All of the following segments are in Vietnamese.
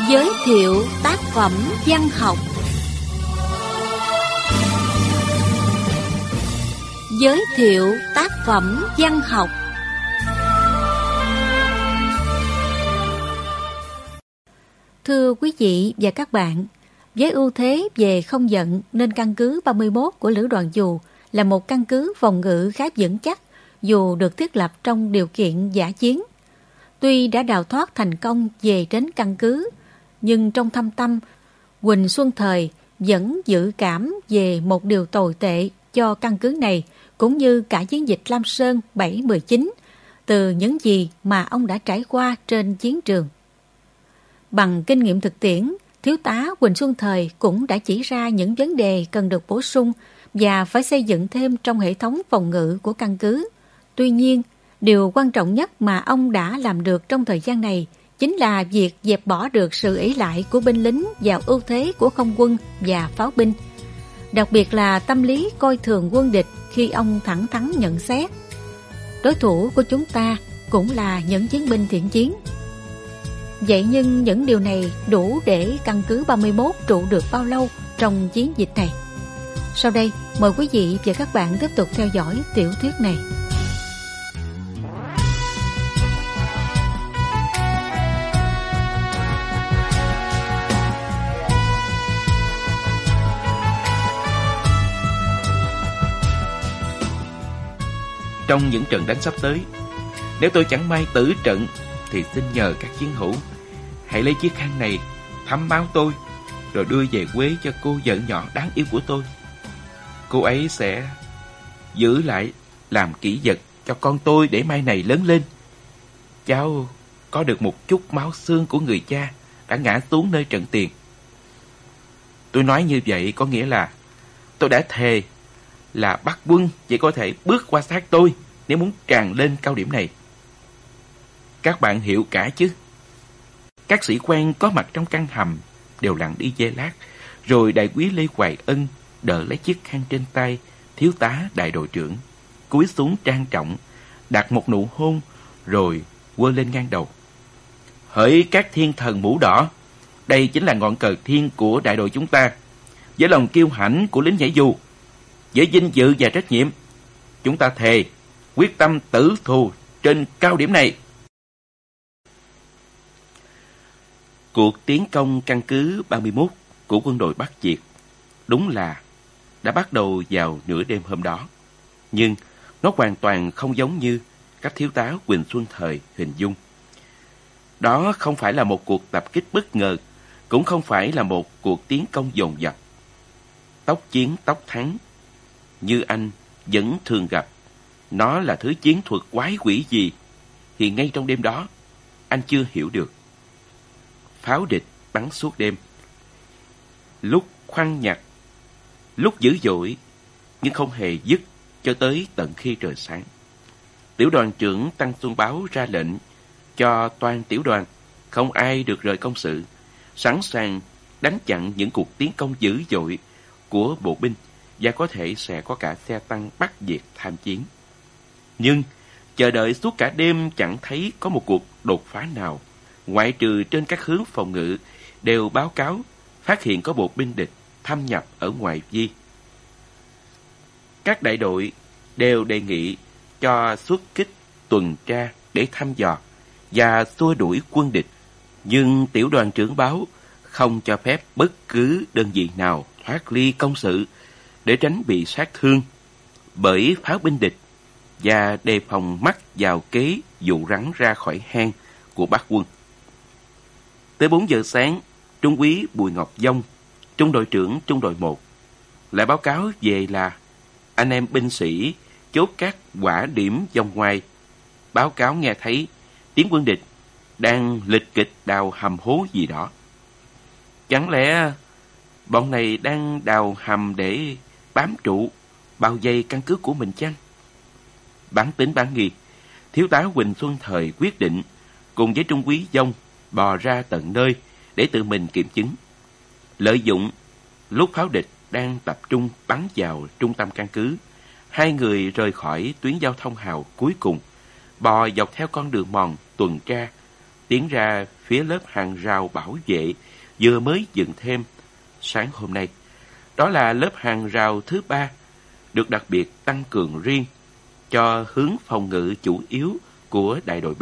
Giới thiệu tác phẩm văn học. Giới thiệu tác phẩm văn học. Thưa quý vị và các bạn, với ưu thế về không giận nên căn cứ 31 của Lữ Đoàn Dù là một căn cứ phòng ngự khá vững chắc dù được thiết lập trong điều kiện dã chiến. Tuy đã đào thoát thành công về đến căn cứ, nhưng trong thâm tâm, Huỳnh Xuân Thời vẫn dự cảm về một điều tồi tệ cho căn cứ này cũng như cả chiến dịch Lam Sơn 7-19 từ những gì mà ông đã trải qua trên chiến trường. Bằng kinh nghiệm thực tiễn, Thiếu tá Huỳnh Xuân Thời cũng đã chỉ ra những vấn đề cần được bổ sung và phải xây dựng thêm trong hệ thống phòng ngự của căn cứ. Tuy nhiên, điều quan trọng nhất mà ông đã làm được trong thời gian này chính là việc dẹp bỏ được sự ỷ lại của binh lính vào ưu thế của không quân và pháo binh. Đặc biệt là tâm lý coi thường quân địch khi ông thẳng thắn nhận xét: đối thủ của chúng ta cũng là những chiến binh thiện chiến. Vậy nhưng những điều này đủ để căn cứ 31 trụ được bao lâu trong chiến dịch này? Sau đây, mời quý vị và các bạn tiếp tục theo dõi tiểu thuyết này. Trong những trận đánh sắp tới, nếu tôi chẳng may tử trận thì xin nhờ các chiến hữu hãy lấy chiếc khăn này thấm máu tôi rồi đưa về quê cho cô vợ nhỏ đáng yêu của tôi. Cô ấy sẽ giữ lại làm kỷ vật cho con tôi để mai này lớn lên cháu có được một chút máu xương của người cha đã ngã xuống nơi trận tiền. Tôi nói như vậy có nghĩa là tôi đã thề là Bắc quân chỉ có thể bước qua xác tôi nếu muốn tràn lên cao điểm này. Các bạn hiểu cả chứ? Các sĩ quan có mặt trong căn hầm đều lặng đi giây lát, rồi đại úy Lê Hoài Ân đỡ lấy chiếc khăn trên tay thiếu tá đại đội trưởng, cúi xuống trang trọng, đặt một nụ hôn, rồi quơ lên ngang đầu. Hỡi các thiên thần mũ đỏ, đây chính là ngọn cờ thiên của đại đội chúng ta. Với lòng kiêu hãnh của lính nhảy dù, với vinh dự và trách nhiệm, chúng ta thề quyết tâm tử thù trên cao điểm này. Cuộc tiến công căn cứ 31 của quân đội Bắc Việt đúng là đã bắt đầu vào nửa đêm hôm đó, nhưng nó hoàn toàn không giống như các thiếu tá Huỳnh Xuân Thời hình dung. Đó không phải là một cuộc tập kích bất ngờ, cũng không phải là một cuộc tiến công dồn dập. Tốc chiến tốc thắng như anh vẫn thường gặp, nó là thứ chiến thuật quái quỷ gì thì ngay trong đêm đó anh chưa hiểu được. Pháo địch bắn suốt đêm, lúc khoăn nhặt, lúc dữ dội, nhưng không hề dứt cho tới tận khi trời sáng. Tiểu đoàn trưởng Tăng Xuân Báo ra lệnh cho toàn tiểu đoàn không ai được rời công sự, sẵn sàng đánh chặn những cuộc tiến công dữ dội của bộ binh, và có thể sẽ có cả xe tăng Bắc Việt tham chiến. Nhưng chờ đợi suốt cả đêm chẳng thấy có một cuộc đột phá nào, ngoại trừ trên các hướng phòng ngự đều báo cáo phát hiện có bộ binh địch thâm nhập ở ngoài vi. Các đại đội đều đề nghị cho xuất kích tuần tra để thăm dò và xua đuổi quân địch, nhưng tiểu đoàn trưởng Báo không cho phép bất cứ đơn vị nào thoát ly công sự để tránh bị sát thương bởi pháo binh địch và đề phòng mắc vào kế dụ rắn ra khỏi hang của Bắc quân. Tới 4 giờ sáng, Trung úy Bùi Ngọc Dông, trung đội trưởng trung đội 1, lại báo cáo về là anh em binh sĩ chốt các quả điểm vòng ngoài báo cáo nghe thấy tiếng quân địch đang lịch kịch đào hầm hố gì đó. Chẳng lẽ bọn này đang đào hầm để bám trụ bao vây căn cứ của mình chăng? Bán tính bán nghi, thiếu tá Huỳnh Xuân Thời quyết định cùng với trung úy Dông bò ra tận nơi để tự mình kiểm chứng. Lợi dụng lúc pháo địch đang tập trung bắn vào trung tâm căn cứ, hai người rời khỏi tuyến giao thông hào cuối cùng, bò dọc theo con đường mòn tuần tra tiến ra phía lớp hàng rào bảo vệ vừa mới dựng thêm sáng hôm nay. Đó là lớp hàng rào thứ 3, được đặc biệt tăng cường riêng cho hướng phòng ngự chủ yếu của đại đội B.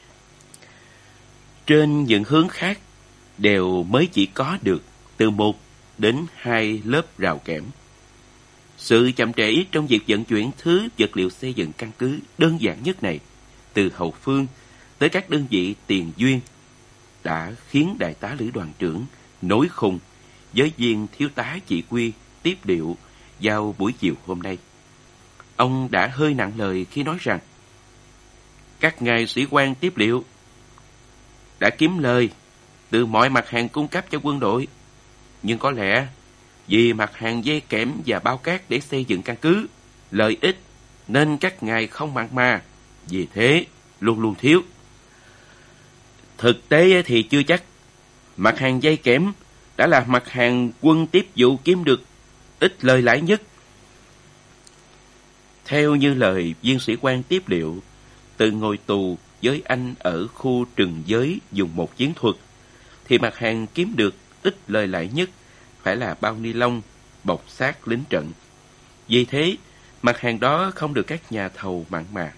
Trên những hướng khác đều mới chỉ có được từ 1 đến 2 lớp rào kẽm. Sự chậm trễ trong việc vận chuyển thứ vật liệu xây dựng căn cứ đơn giản nhất này, từ hậu phương tới các đơn vị tiền duyên, đã khiến đại tá lữ đoàn trưởng nổi khùng với viên thiếu tá chỉ huy tiếp điệu vào buổi chiều hôm nay. Ông đã hơi nặng lời khi nói rằng các ngài sĩ quan tiếp liệu đã kiếm lời từ mọi mặt hàng cung cấp cho quân đội, nhưng có lẽ vì mặt hàng dây kẽm và bao cát để xây dựng căn cứ lợi ích nên các ngài không mặn mà, vì thế luôn luôn thiếu. Thực tế thì chưa chắc. Mặt hàng dây kẽm đã là mặt hàng quân tiếp vụ kiếm được ít lời lãi nhất. Theo như lời viên sĩ quan tiếp liệu, từ ngồi tù với anh ở khu trừng giới dùng một chiến thuật, thì mặt hàng kiếm được ít lời lãi nhất phải là bao ni lông bọc xác lính trận. Vì thế, mặt hàng đó không được các nhà thầu mặn mà.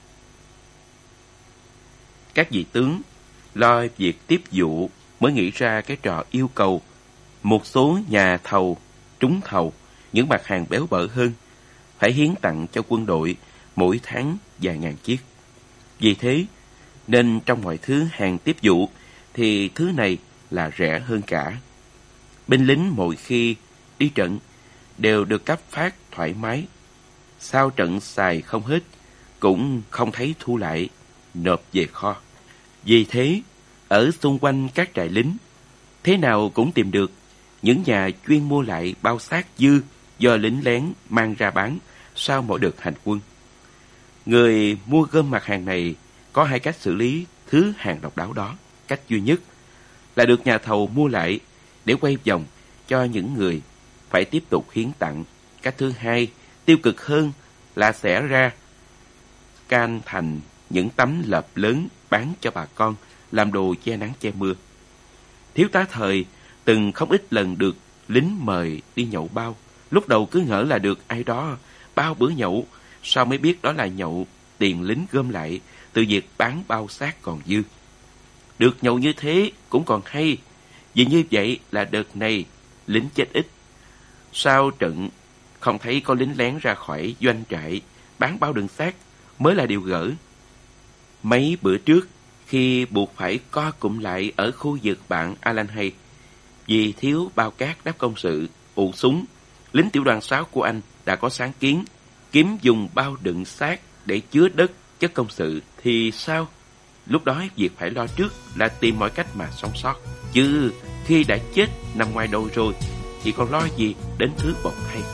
Các vị tướng lo việc tiếp vụ mới nghĩ ra cái trò yêu cầu một số nhà thầu trúng thầu những mặt hàng béo bở hơn phải hiến tặng cho quân đội mỗi tháng vài ngàn chiếc. Vì thế nên trong mọi thứ hàng tiếp vụ thì thứ này là rẻ hơn cả. Binh lính mỗi khi đi trận đều được cấp phát thoải mái. Sau trận xài không hết cũng không thấy thu lại, nộp về kho. Vì thế ở xung quanh các trại lính thế nào cũng tìm được những nhà chuyên mua lại bao xác dư do lính lén mang ra bán sau mỗi đợt hành quân. Người mua gom mặt hàng này có 2 cách xử lý thứ hàng độc đáo đó. Cách duy nhất là được nhà thầu mua lại để quay vòng cho những người phải tiếp tục hiến tặng. Cách thứ hai, tiêu cực hơn, là xẻ ra can thành những tấm lợp lớn bán cho bà con làm đồ che nắng che mưa. Thiếu tá Thời từng không ít lần được lính mời đi nhậu bao. Lúc đầu cứ ngỡ là được ai đó bao bữa nhậu, sau mới biết đó là nhậu tiền lính gom lại từ việc bán bao xác còn dư. Được nhậu như thế cũng còn hay, vì như vậy là đợt này lính chết ít. Sau trận không thấy có lính lén ra khỏi doanh trại bán bao đựng xác mới là điều gỡ. Mấy bữa trước, khi buộc phải co cụm lại ở khu vực bạn Alan Hay vì thiếu bao cát đáp công sự, ụ súng, lính tiểu đoàn 6 của anh đã có sáng kiến kiếm dùng bao đựng xác để chứa đất chất công sự. Thì sao? Lúc đó việc phải lo trước là tìm mọi cách mà sống sót, chứ khi đã chết nằm ngoài đầu rồi thì còn lo gì đến thứ bọc hay.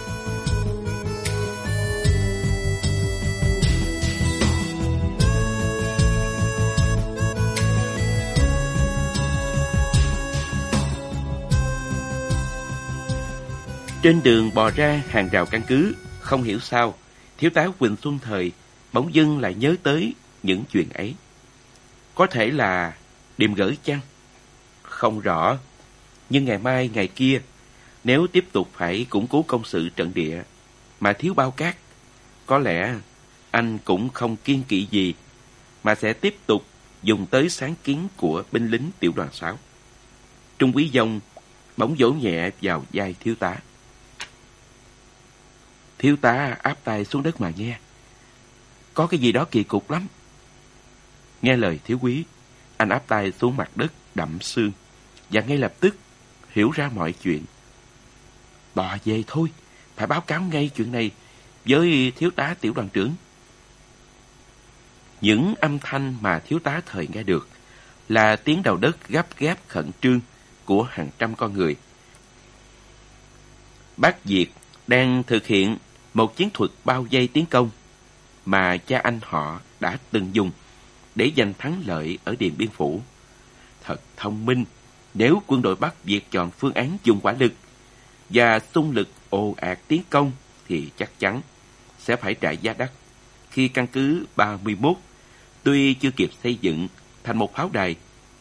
Trên đường bò ra hàng rào căn cứ, không hiểu sao thiếu tá Quỳnh Xuân Thời bỗng dưng lại nhớ tới những chuyện ấy. Có thể là điềm gỡ chăng? Không rõ. Nhưng ngày mai ngày kia, nếu tiếp tục phải củng cố công sự trận địa mà thiếu bao cát, có lẽ anh cũng không kiên kỵ gì mà sẽ tiếp tục dùng tới sáng kiến của binh lính tiểu đoàn 6. Trung úy Dông bỗng vỗ nhẹ vào vai thiếu tá. Thiếu tá áp tay xuống đất mà nghe. Có cái gì đó kỳ cục lắm. Nghe lời thiếu úy, anh áp tay xuống mặt đất đẫm sương và ngay lập tức hiểu ra mọi chuyện. Bò về thôi, phải báo cáo ngay chuyện này với thiếu tá tiểu đoàn trưởng. Những âm thanh mà thiếu tá Thời nghe được là tiếng đào đất gấp gáp khẩn trương của hàng trăm con người. Bác Việt đang thực hiện một chiến thuật bao vây tiến công mà cha anh họ đã từng dùng để giành thắng lợi ở Điện Biên Phủ. Thật thông minh nếu quân đội Bắc Việt chọn phương án dùng hỏa lực và xung lực ồ ạt tiến công thì chắc chắn sẽ phải trả giá đắt khi căn cứ 31 tuy chưa kịp xây dựng thành một pháo đài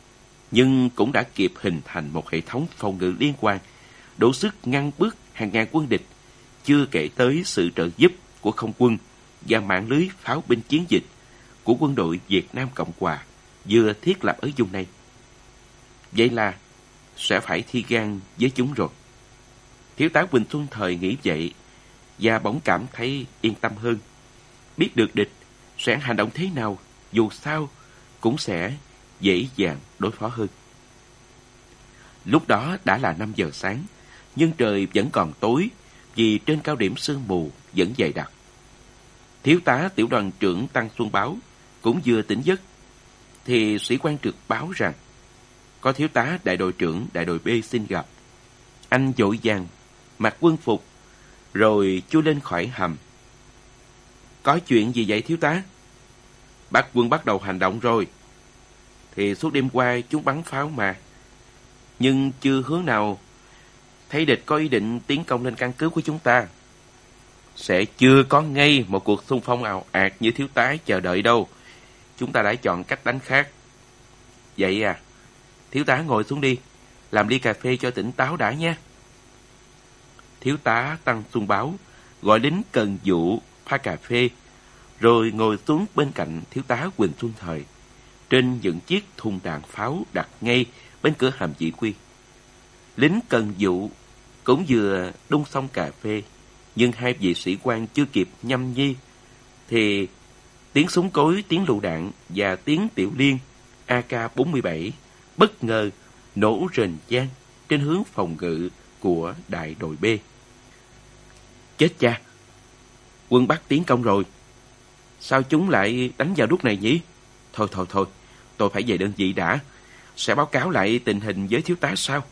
nhưng cũng đã kịp hình thành một hệ thống phòng ngự liên quan, đủ sức ngăn bước hàng ngàn quân địch, chưa kể tới sự trợ giúp của không quân và mạng lưới pháo binh chiến dịch của quân đội Việt Nam Cộng Hòa vừa thiết lập ở vùng này. Vậy là sẽ phải thi gan với chúng rồi. Thiếu tá Quỳnh Xuân Thời nghĩ vậy và bỗng cảm thấy yên tâm hơn. Biết được địch sẽ hành động thế nào, dù sao cũng sẽ dễ dàng đối phó hơn. Lúc đó đã là 5 giờ sáng, nhưng trời vẫn còn tối vì trên cao điểm sương mù vẫn dày đặc. Thiếu tá tiểu đoàn trưởng Tăng Xuân Báo cũng vừa tỉnh giấc, thì sĩ quan trực báo rằng có thiếu tá đại đội trưởng đại đội B xin gặp. Anh vội vàng mặc quân phục rồi chui lên khỏi hầm. Có chuyện gì vậy thiếu tá? Bắc quân bắt đầu hành động rồi. Thì suốt đêm qua chúng bắn pháo mà, nhưng chưa hướng nào thấy địch có ý định tiến công lên căn cứ của chúng ta. Sẽ chưa có ngay một cuộc xung phong ào ạt như thiếu tá chờ đợi đâu. Chúng ta đã chọn cách đánh khác. Vậy à, thiếu tá ngồi xuống đi, làm ly cà phê cho tỉnh táo đã nha. Thiếu tá Tăng Xuân Báo gọi lính cần vụ pha cà phê, rồi ngồi xuống bên cạnh thiếu tá Quỳnh Xuân Thời, trên những chiếc thùng đạn pháo đặt ngay bên cửa hầm chỉ huy. Lính cần vụ cũng vừa đun xong cà phê, nhưng hai vị sĩ quan chưa kịp nhâm nhi thì tiếng súng cối, tiếng lựu đạn và tiếng tiểu liên AK-47 bất ngờ nổ rền vang trên hướng phòng ngự của đại đội B. Chết cha! Quân Bắc tiến công rồi. Sao chúng lại đánh vào lúc này nhỉ? Thôi, tôi phải về đơn vị đã. Sẽ báo cáo lại tình hình với thiếu tá sau.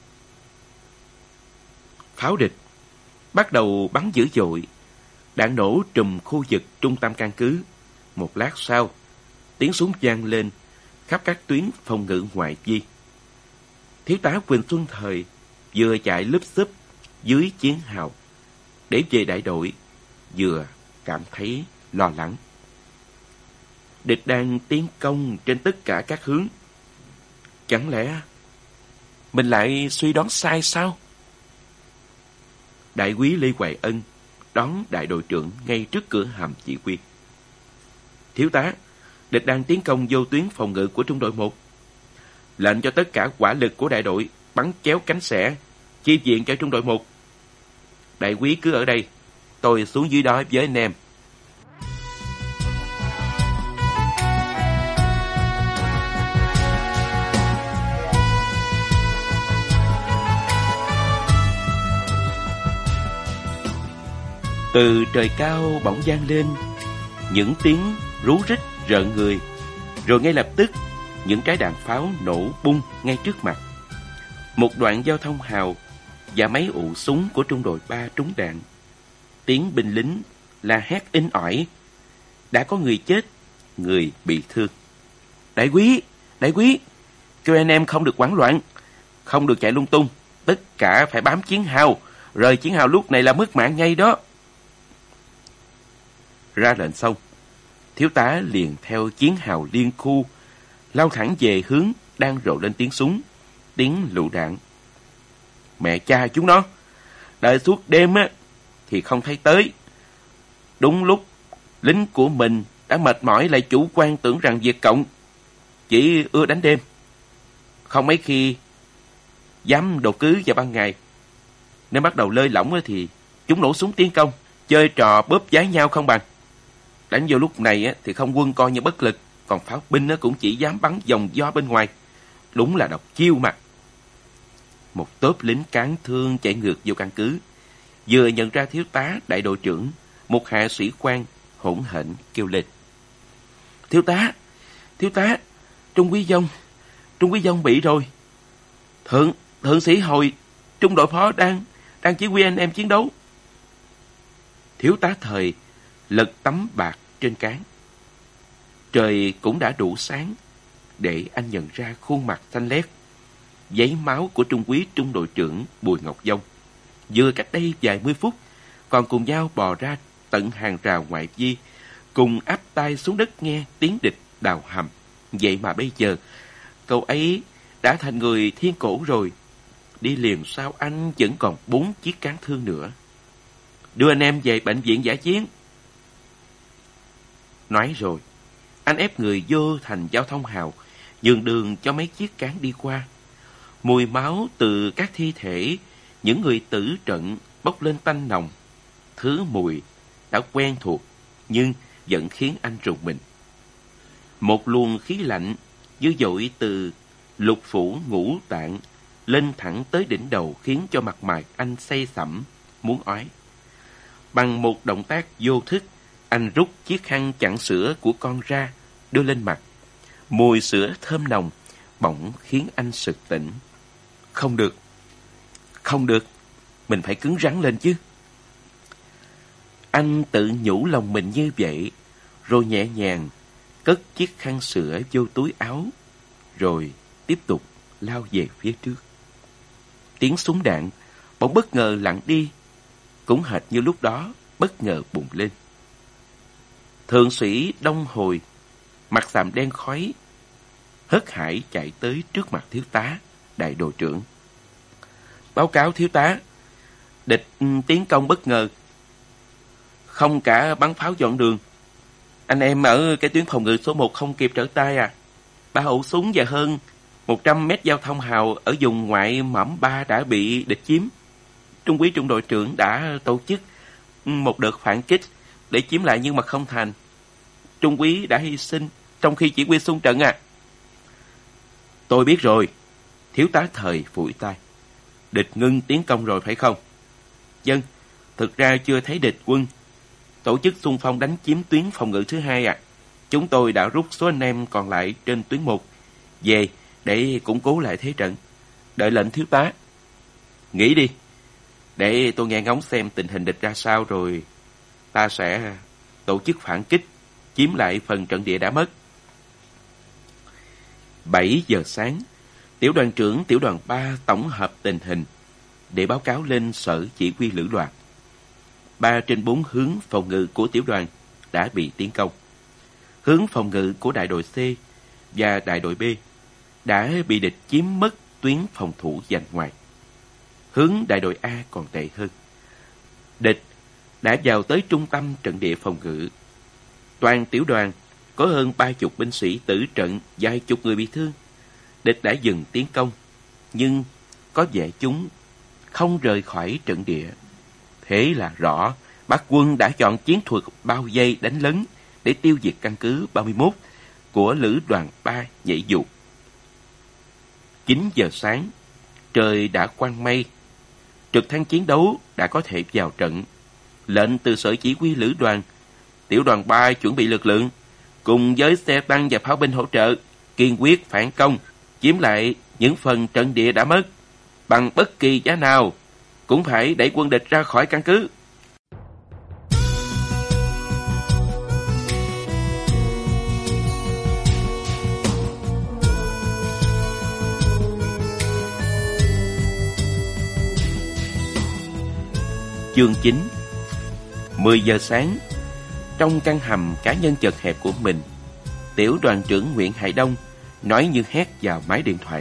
Pháo địch bắt đầu bắn dữ dội. Đạn nổ trùm khu vực trung tâm căn cứ. Một lát sau, tiếng súng vang lên khắp các tuyến phòng ngự ngoại vi. Thiếu tá Quỳnh Xuân Thời vừa chạy lúp xúp dưới chiến hào để về đại đội, vừa cảm thấy lo lắng. Địch đang tiến công trên tất cả các hướng. Chẳng lẽ mình lại suy đoán sai sao? Đại úy Lê Hoài Ân đón đại đội trưởng ngay trước cửa hầm chỉ huy. Thiếu tá, địch đang tiến công vô tuyến phòng ngự của trung đội 1. Lệnh cho tất cả hỏa lực của đại đội bắn chéo cánh xẻ, chi viện cho trung đội 1. Đại úy cứ ở đây, tôi xuống dưới đó với anh em. Từ trời cao bỗng vang lên những tiếng rú rít rợn người, rồi ngay lập tức những trái đạn pháo nổ bung ngay trước mặt. Một đoạn giao thông hào và mấy ụ súng của trung đội 3 trúng đạn. Tiếng binh lính la hét inh ỏi. Đã có người chết, người bị thương. Đại úy, kêu anh em không được hoảng loạn, không được chạy lung tung, tất cả phải bám chiến hào, rời chiến hào lúc này là mất mạng ngay đó. Ra lệnh xong, thiếu tá liền theo chiến hào liên khu lao thẳng về hướng đang rộ lên tiếng súng, tiếng lựu đạn. Mẹ cha chúng nó, đợi suốt đêm á thì không thấy tới. Đúng lúc lính của mình đã mệt mỏi lại chủ quan tưởng rằng Việt Cộng chỉ ưa đánh đêm, không mấy khi dám đột cứ vào ban ngày, nên bắt đầu lơi lỏng thì chúng nổ súng tiến công, chơi trò bóp giái nhau không bằng. Đánh vô lúc này thì không quân coi như bất lực, còn pháo binh cũng chỉ dám bắn vòng do bên ngoài. Đúng là độc chiêu mà. Một tốp lính cán thương chạy ngược vô căn cứ, vừa nhận ra thiếu tá đại đội trưởng, một hạ sĩ quan hỗn hển kêu lên: Thiếu tá, Trung Quý Dông bị rồi. Thượng sĩ Hồi, trung đội phó đang chỉ huy anh em chiến đấu. Thiếu tá Thời lật tấm bạc trên cán. Trời cũng đã đủ sáng để anh nhận ra khuôn mặt xanh lét, giấy máu của trung úy trung đội trưởng Bùi Ngọc Dông. Vừa cách đây vài mươi phút còn cùng nhau bò ra tận hàng rào ngoại vi, cùng áp tay xuống đất nghe tiếng địch đào hầm. Vậy mà bây giờ cậu ấy đã thành người thiên cổ rồi. Đi liền sao anh vẫn còn 4 chiếc cán thương nữa. Đưa anh em về bệnh viện dã chiến. Nói rồi, anh ép người vô thành giao thông hào, nhường đường cho mấy chiếc cán đi qua. Mùi máu từ các thi thể những người tử trận bốc lên tanh nồng. Thứ mùi đã quen thuộc nhưng vẫn khiến anh rùng mình. Một luồng khí lạnh dữ dội từ lục phủ ngũ tạng lên thẳng tới đỉnh đầu khiến cho mặt mày anh say sẩm, muốn ói. Bằng một động tác vô thức, anh rút chiếc khăn chặn sữa của con ra, đưa lên mặt. Mùi sữa thơm nồng bỗng khiến anh sực tỉnh. Không được, không được, mình phải cứng rắn lên chứ. Anh tự nhủ lòng mình như vậy, rồi nhẹ nhàng cất chiếc khăn sữa vô túi áo, rồi tiếp tục lao về phía trước. Tiếng súng đạn bỗng bất ngờ lặng đi, cũng hệt như lúc đó bất ngờ bùng lên. Thượng sĩ Đông Hồi, mặt xàm đen khói, hớt hải chạy tới trước mặt thiếu tá, đại đội trưởng. Báo cáo thiếu tá, địch tiến công bất ngờ, không cả bắn pháo dọn đường. Anh em ở cái tuyến phòng ngự số 1 không kịp trở tay à. 3 ổ súng và hơn 100 mét giao thông hào ở vùng ngoại mõm 3 đã bị địch chiếm. Trung úy trung đội trưởng đã tổ chức một đợt phản kích để chiếm lại nhưng mà không thành. Trung úy đã hy sinh trong khi chỉ huy xung trận à. Tôi biết rồi. Thiếu tá Thời phủi tay. Địch ngưng tiến công rồi phải không? Vâng, thực ra chưa thấy địch quân tổ chức xung phong đánh chiếm tuyến phòng ngự thứ 2 à. Chúng tôi đã rút số anh em còn lại trên tuyến 1 về để củng cố lại thế trận. Đợi lệnh thiếu tá. Nghỉ đi, để tôi nghe ngóng xem tình hình địch ra sao rồi ta sẽ tổ chức phản kích, chiếm lại phần trận địa đã mất. 7 giờ sáng, tiểu đoàn trưởng tiểu đoàn 3 tổng hợp tình hình để báo cáo lên sở chỉ huy lữ đoàn. 3 trên 4 hướng phòng ngự của tiểu đoàn đã bị tiến công. Hướng phòng ngự của đại đội C và đại đội B đã bị địch chiếm mất tuyến phòng thủ dành ngoài. Hướng đại đội A còn tệ hơn. Địch đã vào tới trung tâm trận địa phòng ngự. Toàn tiểu đoàn có hơn 30 binh sĩ tử trận, vài chục người bị thương. Địch đã dừng tiến công, nhưng có vẻ chúng không rời khỏi trận địa. Thế là rõ, Bắc quân đã chọn chiến thuật bao vây đánh lấn để tiêu diệt căn cứ 31 của lữ đoàn 3 nhảy dù. 9 giờ sáng, trời đã quang mây. Trực thăng chiến đấu đã có thể vào trận. Lệnh từ sở chỉ huy lữ đoàn, tiểu đoàn 3 chuẩn bị lực lượng, cùng với xe tăng và pháo binh hỗ trợ, kiên quyết phản công, chiếm lại những phần trận địa đã mất. Bằng bất kỳ giá nào, cũng phải đẩy quân địch ra khỏi căn cứ. Chương 9. 10 giờ sáng, trong căn hầm cá nhân chật hẹp của mình, tiểu đoàn trưởng Nguyễn Hải Đông nói như hét vào máy điện thoại.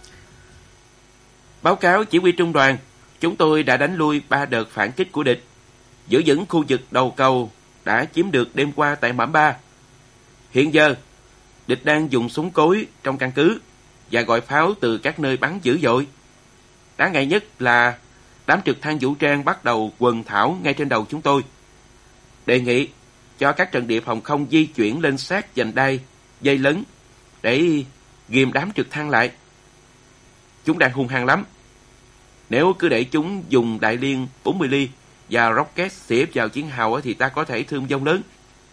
Báo cáo chỉ huy trung đoàn, chúng tôi đã đánh lui 3 đợt phản kích của địch. Giữ vững khu vực đầu cầu đã chiếm được đêm qua tại mõm 3. Hiện giờ, địch đang dùng súng cối trong căn cứ và gọi pháo từ các nơi bắn dữ dội. Đáng ngại nhất là đám trực thăng vũ trang bắt đầu quần thảo ngay trên đầu chúng tôi. Đề nghị cho các trận địa phòng không di chuyển lên sát vành đai, dây lấn để ghìm đám trực thăng lại. Chúng đang hung hăng lắm. Nếu cứ để chúng dùng đại liên 40 ly và rocket xỉa vào chiến hào thì ta có thể thương vong lớn.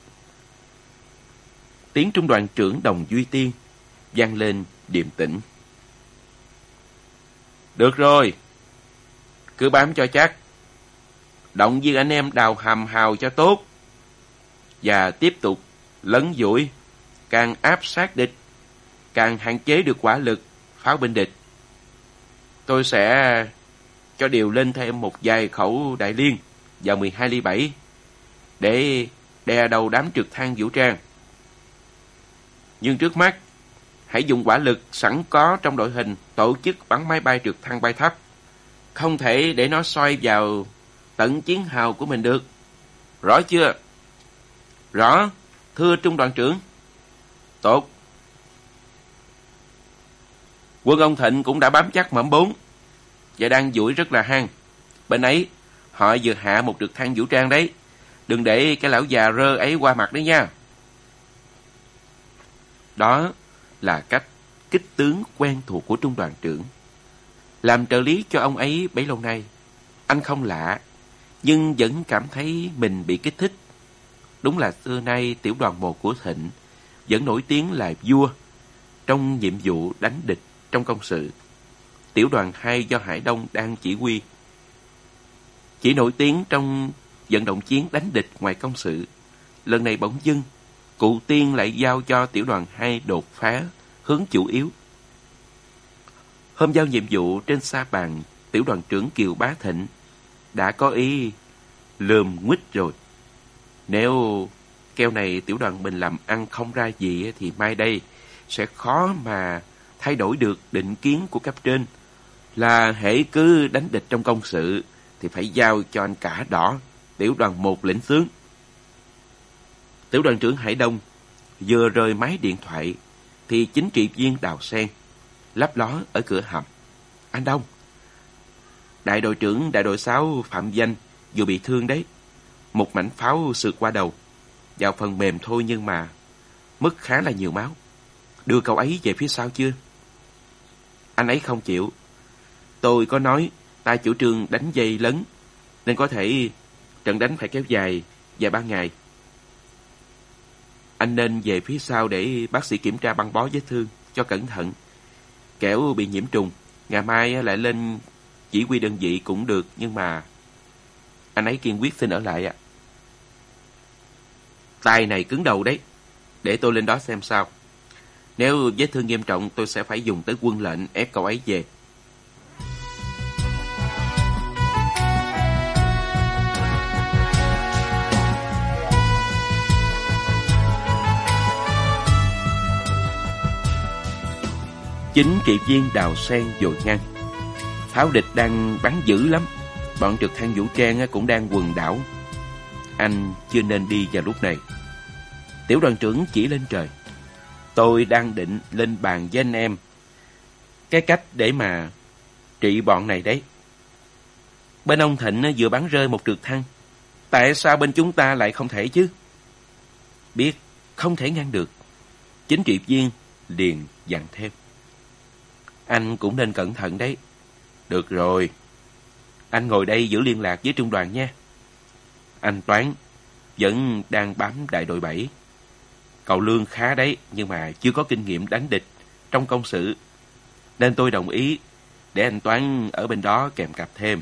Tiếng trung đoàn trưởng Đồng Duy Tiên vang lên điềm tĩnh. Được rồi, cứ bám cho chắc. Động viên anh em đào hầm hào cho tốt. Và tiếp tục lấn dũi. Càng áp sát địch, càng hạn chế được quả lực pháo binh địch. Tôi sẽ cho điều lên thêm một vài khẩu đại liên và 12 ly 7 để đè đầu đám trực thăng vũ trang. Nhưng trước mắt, hãy dùng hỏa lực sẵn có trong đội hình tổ chức bắn máy bay trực thăng bay thấp. Không thể để nó soi vào tận chiến hào của mình được. Rõ chưa? Rõ, thưa trung đoàn trưởng. Tốt. Quân ông Thịnh cũng đã bám chắc mỏm 4 và đang duỗi rất là hăng. Bên ấy, họ vừa hạ một trực thăng vũ trang đấy. Đừng để cái lão già rơ ấy qua mặt đấy nha. Đó là cách kích tướng quen thuộc của trung đoàn trưởng. Làm trợ lý cho ông ấy bấy lâu nay, anh không lạ, nhưng vẫn cảm thấy mình bị kích thích. Đúng là xưa nay tiểu đoàn 1 của Thịnh vẫn nổi tiếng là vua trong nhiệm vụ đánh địch trong công sự. Tiểu đoàn 2 do Hải Đông đang chỉ huy chỉ nổi tiếng trong vận động chiến đánh địch ngoài công sự. Lần này bỗng dưng, cụ Tiên lại giao cho tiểu đoàn 2 đột phá hướng chủ yếu. Hôm giao nhiệm vụ trên sa bàn, tiểu đoàn trưởng Kiều Bá Thịnh đã có ý lườm nguýt rồi. Nếu keo này tiểu đoàn mình làm ăn không ra gì thì mai đây sẽ khó mà thay đổi được định kiến của cấp trên là hễ cứ đánh địch trong công sự thì phải giao cho anh Cả Đỏ, tiểu đoàn 1 lĩnh xướng. Tiểu đoàn trưởng Hải Đông vừa rời máy điện thoại thì chính trị viên Đào Sen lấp ló ở cửa hầm. Anh Đông, đại đội trưởng đại đội 6 Phạm Danh vừa bị thương đấy. Một mảnh pháo sượt qua đầu, vào phần mềm thôi nhưng mà mất khá là nhiều máu. Đưa cậu ấy về phía sau chưa? Anh ấy không chịu. Tôi có nói ta chủ trương đánh dây lấn, nên có thể trận đánh phải kéo dài vài ba ngày. Anh nên về phía sau để bác sĩ kiểm tra băng bó vết thương cho cẩn thận. Kẻo bị nhiễm trùng, ngày mai lại lên chỉ huy đơn vị cũng được, nhưng mà anh ấy kiên quyết xin ở lại ạ. Tay này cứng đầu đấy, để tôi lên đó xem sao. Nếu vết thương nghiêm trọng tôi sẽ phải dùng tới quân lệnh ép cậu ấy về. Chính trị viên Đào Sen vội ngăn. Pháo địch đang bắn dữ lắm. Bọn trực thăng vũ trang cũng đang quần đảo. Anh chưa nên đi vào lúc này. Tiểu đoàn trưởng chỉ lên trời. Tôi đang định lên bàn với anh em cái cách để mà trị bọn này đấy. Bên ông Thịnh vừa bắn rơi một trực thăng. Tại sao bên chúng ta lại không thể chứ? Biết không thể ngăn được, chính trị viên liền dặn thêm. Anh cũng nên cẩn thận đấy. Được rồi, anh ngồi đây giữ liên lạc với trung đoàn nha. Anh Toán vẫn đang bám đại đội 7. Cậu lương khá đấy, nhưng mà chưa có kinh nghiệm đánh địch trong công sự, nên tôi đồng ý để anh Toán ở bên đó kèm cặp thêm.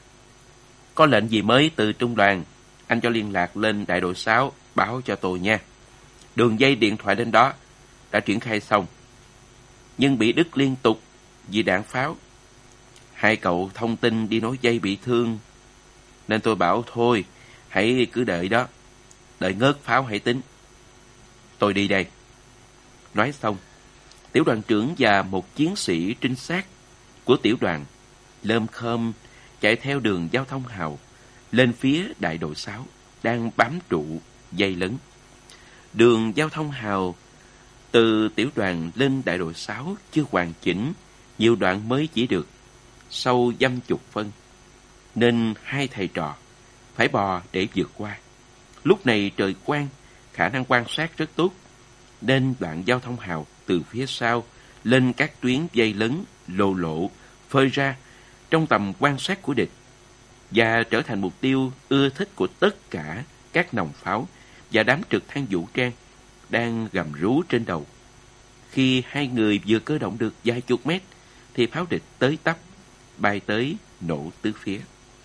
Có lệnh gì mới từ trung đoàn, anh cho liên lạc lên đại đội 6 báo cho tôi nha. Đường dây điện thoại lên đó đã triển khai xong, nhưng bị đứt liên tục vì đạn pháo. Hai cậu thông tin đi nối dây bị thương, nên tôi bảo thôi, hãy cứ đợi đó, đợi ngớt pháo hãy tính. Tôi đi đây. Nói xong, tiểu đoàn trưởng và một chiến sĩ trinh sát của tiểu đoàn lơm khơm chạy theo đường giao thông hào lên phía đại đội 6 đang bám trụ dây lấn. Đường giao thông hào từ tiểu đoàn lên đại đội 6 chưa hoàn chỉnh, nhiều đoạn mới chỉ được sâu dăm chục phân, nên hai thầy trò phải bò để vượt qua. Lúc này trời quang, khả năng quan sát rất tốt, nên đoạn giao thông hào từ phía sau lên các tuyến dây lấn lồ lộ phơi ra trong tầm quan sát của địch và trở thành mục tiêu ưa thích của tất cả các nòng pháo và đám trực thăng vũ trang đang gầm rú trên đầu. Khi hai người vừa cơ động được vài chục mét thì pháo địch tới tấp, bay tới nổ tứ phía.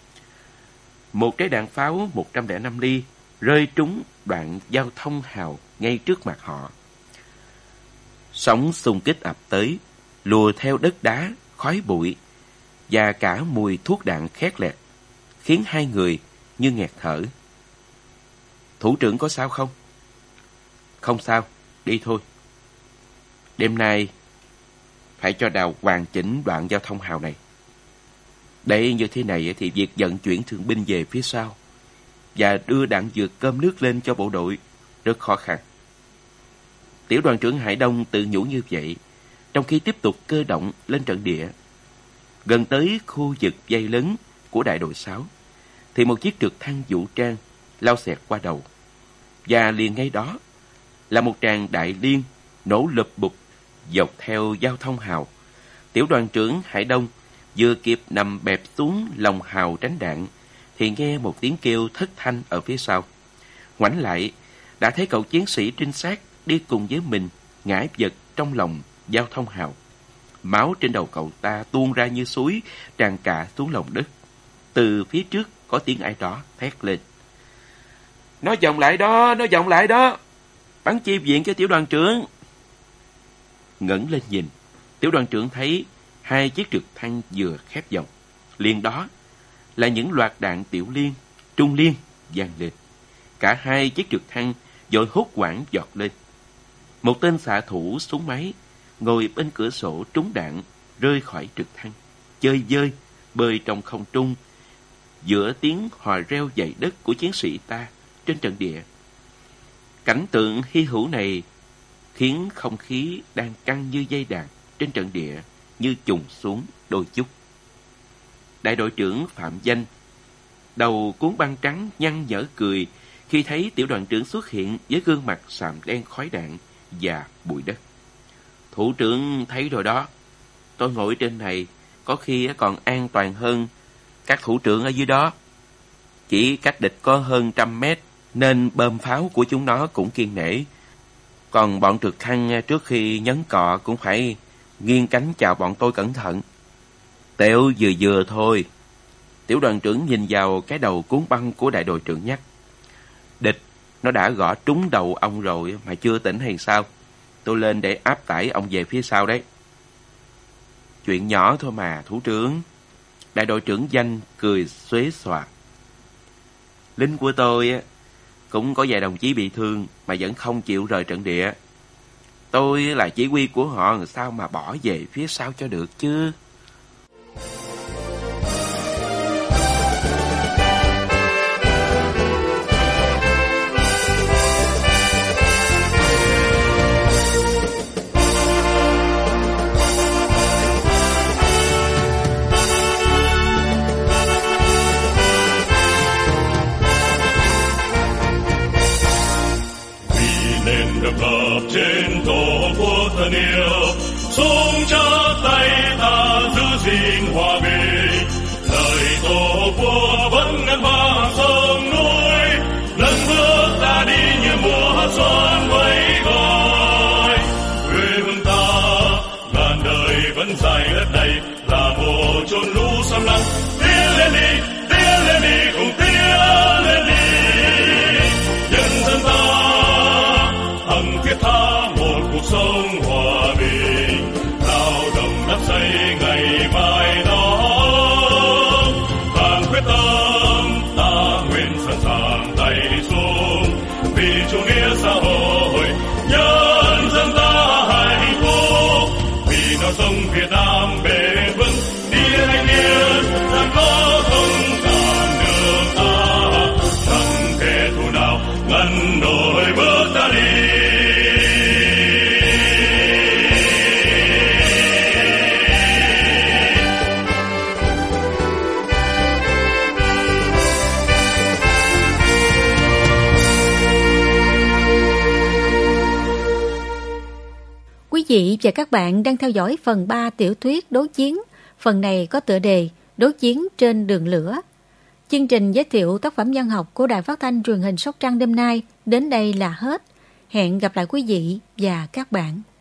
Một trái đạn pháo 105 ly rơi trúng đoạn giao thông hào ngay trước mặt họ. Sóng xung kích ập tới, lùa theo đất đá, khói bụi và cả mùi thuốc đạn khét lẹt, khiến hai người như nghẹt thở. Thủ trưởng có sao không? Không sao, đi thôi. Đêm nay phải cho Đào hoàn chỉnh đoạn giao thông hào này. Để như thế này thì việc vận chuyển thương binh về phía sau và đưa đạn dược cơm nước lên cho bộ đội rất khó khăn. Tiểu đoàn trưởng Hải Đông tự nhủ như vậy, trong khi tiếp tục cơ động lên trận địa. Gần tới khu vực dây lớn của đại đội 6, thì một chiếc trực thăng vũ trang lao xẹt qua đầu. Và liền ngay đó là một tràng đại liên nổ lụp bụp dọc theo giao thông hào. Tiểu đoàn trưởng Hải Đông vừa kịp nằm bẹp xuống lòng hào tránh đạn, thì nghe một tiếng kêu thất thanh ở phía sau. Ngoảnh lại, đã thấy cậu chiến sĩ trinh sát đi cùng với mình ngã vật trong lòng giao thông hào. Máu trên đầu cậu ta tuôn ra như suối, tràn cả xuống lòng đất. Từ phía trước có tiếng ai đó thét lên: "Nó vòng lại đó, nó vòng lại đó! Bắn chi viện cho tiểu đoàn trưởng!" Ngẩng lên nhìn, tiểu đoàn trưởng thấy hai chiếc trực thăng vừa khép vòng. Liền đó là những loạt đạn tiểu liên, trung liên vang lên. Cả hai chiếc trực thăng vội hốt hoảng giọt lên. Một tên xạ thủ súng máy ngồi bên cửa sổ trúng đạn rơi khỏi trực thăng, chơi vơi bơi trong không trung giữa tiếng hò reo dậy đất của chiến sĩ ta trên trận địa. Cảnh tượng hy hữu này khiến không khí đang căng như dây đàn trên trận địa như chùng xuống đôi chút. Đại đội trưởng Phạm Danh, đầu cuốn băng trắng nhăn nhở cười khi thấy tiểu đoàn trưởng xuất hiện với gương mặt sạm đen khói đạn và bụi đất. "Thủ trưởng thấy rồi đó, tôi ngồi trên này có khi còn an toàn hơn các thủ trưởng ở dưới đó. Chỉ cách địch có hơn 100 mét nên bơm pháo của chúng nó cũng kiên nể. Còn bọn trực thăng trước khi nhấn cò cũng phải nghiêng cánh chào bọn tôi cẩn thận." "Tẹo vừa thôi." Tiểu đoàn trưởng nhìn vào cái đầu cuốn băng của đại đội trưởng nhắc: "Địch nó đã gõ trúng đầu ông rồi mà chưa tỉnh hay sao? Tôi lên để áp tải ông về phía sau đấy." "Chuyện nhỏ thôi mà, thủ trưởng." Đại đội trưởng Danh cười xuế xòa: "Lính của tôi cũng có vài đồng chí bị thương mà vẫn không chịu rời trận địa. Tôi là chỉ huy của họ, sao mà bỏ về phía sau cho được chứ?" Độc lập trên tổ quốc thân yêu, súng chắp tay ta giữ gìn hòa bình. Lời tổ quốc vẫn ngân vang sông núi, lần bước ta đi như mùa xuân vẫy gọi. Quê hương ta ngàn đời vẫn dài đất này là một chốn lũ xâm lăng. Tiến lên đi, cùng tiến lên đi. Nhân dân ta thiết tha một cuộc sống hòa bình, lao động đắp xây ngày mai đó. Càng quyết tâm ta nguyện sẵn sàng tay xuống vì chủ nghĩa xã hội, nhân dân ta hạnh phúc, vì non sông Việt Nam bền vững. Đi thanh niên gian có thông cảm nước ta, chẳng kẻ thù nào ngăn nổi bước ta đi. Quý vị và các bạn đang theo dõi phần 3 tiểu thuyết Đấu Chiến. Phần này có tựa đề Đấu Chiến trên đường lửa. Chương trình giới thiệu tác phẩm văn học của Đài Phát thanh Truyền hình Sóc Trăng đêm nay đến đây là hết. Hẹn gặp lại quý vị và các bạn.